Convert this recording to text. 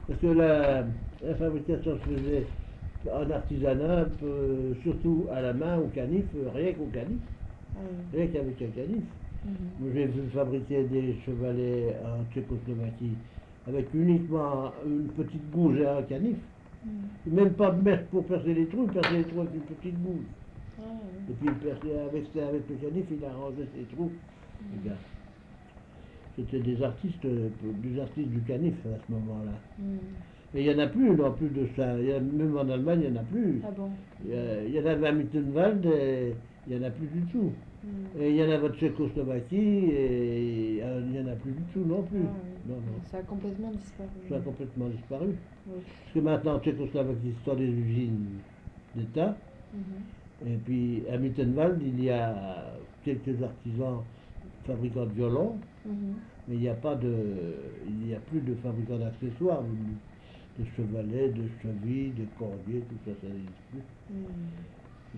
Parce que la fabrication se faisait en artisanat, surtout à la main, au canif, rien qu'au canif, Ah oui. rien qu'avec un canif. Mhm. Moi, j'ai vu fabriquer des chevalets en Tchécoslovaquie avec uniquement une petite gouge et un canif. Mhm. Même pas de mèche pour percer les trous, il perçait les trous avec une petite gouge. Ah oui. Et puis avec le canif, il arrangeait ses trous. Regarde. C'était des artistes du canif à ce moment-là. Mhm. Et il n'y en a plus non plus de ça. Même en Allemagne, il n'y en a plus. Ah bon? Il y en avait à Mittenwald et il n'y en a plus du tout. Mhm. Et il y en a en Tchécoslovaquie et il n'y en a plus du tout non plus. Ah oui. Non, non. Ça a complètement disparu. Ça a complètement disparu. Oui. Parce que maintenant, en Tchécoslovaquie, ce sont des usines d'État. Mhm. Et puis à Mittenwald, il y a quelques artisans fabricants de violons, Mhm. mais il n'y a plus de fabricants d'accessoires, de chevalets, de chevilles, de cordiers, tout ça, ça n'existe plus. Mhm.